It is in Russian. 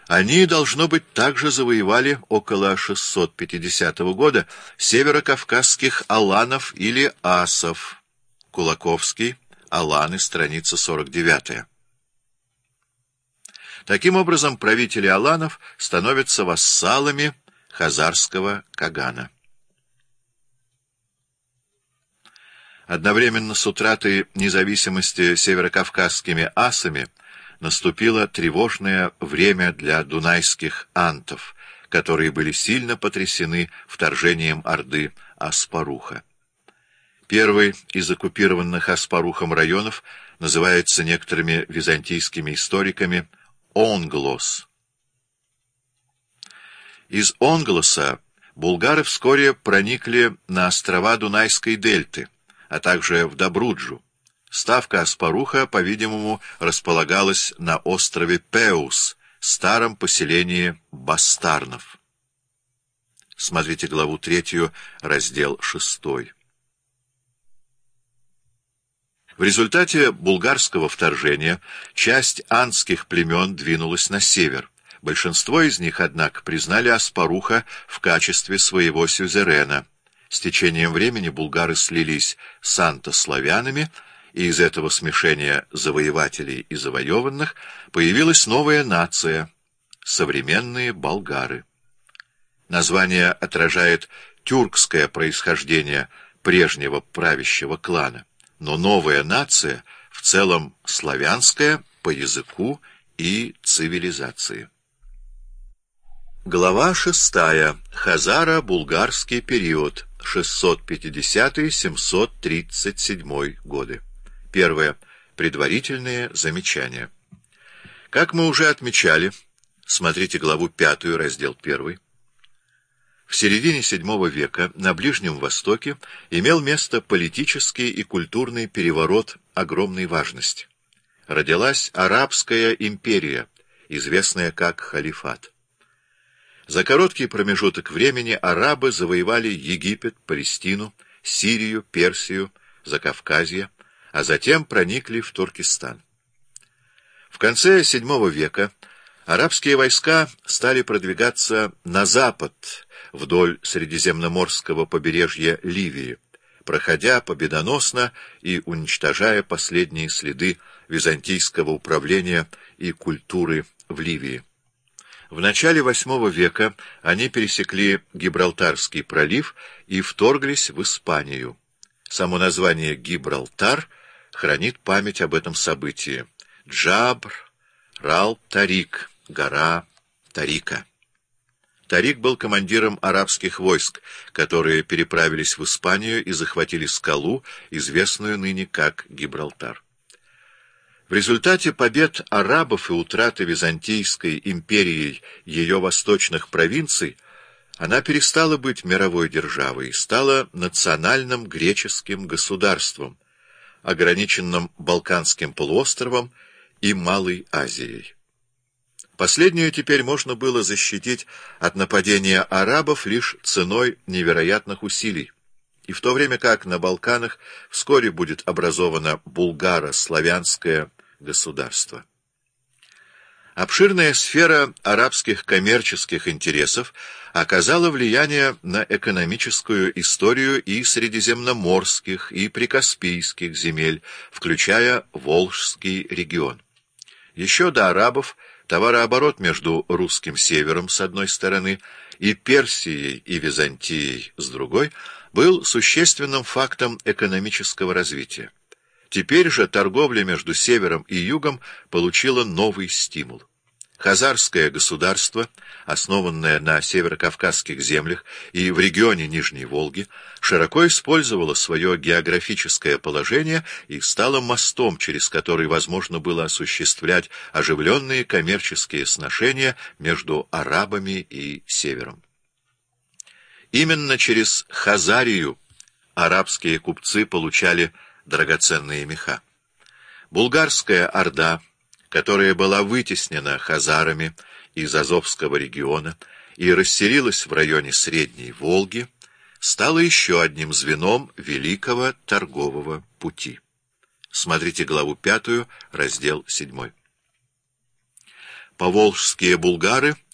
Они, должно быть, также завоевали около 650 года северокавказских аланов или асов. Кулаковский, Аланы, страница 49. Таким образом, правители аланов становятся вассалами хазарского кагана. Одновременно с утратой независимости северокавказскими асами наступило тревожное время для дунайских антов, которые были сильно потрясены вторжением орды Аспаруха. Первый из оккупированных Аспарухом районов называется некоторыми византийскими историками Онглос. Из Онглоса булгары вскоре проникли на острова Дунайской дельты, а также в Добруджу. Ставка Аспаруха, по-видимому, располагалась на острове Пеус, старом поселении бастарнов. Смотрите главу 3, раздел 6. В результате булгарского вторжения часть антских племен двинулась на север. Большинство из них, однако, признали Аспаруха в качестве своего сюзерена. С течением времени булгары слились с антославянами, и из этого смешения завоевателей и завоеванных появилась новая нация — современные болгары. Название отражает тюркское происхождение прежнего правящего клана, но новая нация в целом славянская по языку и цивилизации. Глава 6. Хазаро-булгарский период 650-737 годы. Первое. Предварительные замечания. Как мы уже отмечали, смотрите главу 5, раздел 1, в середине VII века на Ближнем Востоке имел место политический и культурный переворот огромной важности. Родилась Арабская империя, известная как халифат. За короткий промежуток времени арабы завоевали Египет, Палестину, Сирию, Персию, Закавказье, а затем проникли в Туркестан. В конце VII века арабские войска стали продвигаться на запад, вдоль Средиземноморского побережья Ливии, проходя победоносно и уничтожая последние следы византийского управления и культуры в Ливии. В начале VIII века они пересекли Гибралтарский пролив и вторглись в Испанию. Само название Гибралтар хранит память об этом событии. Джабр Рал-Тарик, гора Тарика. Тарик был командиром арабских войск, которые переправились в Испанию и захватили скалу, известную ныне как Гибралтар. В результате побед арабов и утраты Византийской империей ее восточных провинций она перестала быть мировой державой и стала национальным греческим государством, ограниченным Балканским полуостровом и Малой Азией. Последнюю теперь можно было защитить от нападения арабов лишь ценой невероятных усилий, и в то время как на Балканах вскоре будет образовано булгаро-славянское государство. Обширная сфера арабских коммерческих интересов оказала влияние на экономическую историю и средиземноморских, и прикаспийских земель, включая Волжский регион. Еще до арабов товарооборот между русским севером с одной стороны и Персией и Византией с другой был существенным фактом экономического развития. Теперь же торговля между севером и югом получила новый стимул. Хазарское государство, основанное на северокавказских землях и в регионе Нижней Волги, широко использовало свое географическое положение и стало мостом, через который возможно было осуществлять оживленные коммерческие сношения между арабами и севером. Именно через Хазарию арабские купцы получали драгоценные меха. Булгарская орда, которая была вытеснена хазарами из Азовского региона и расселилась в районе Средней Волги, стала еще одним звеном великого торгового пути. Смотрите главу 5, раздел 7. Поволжские булгары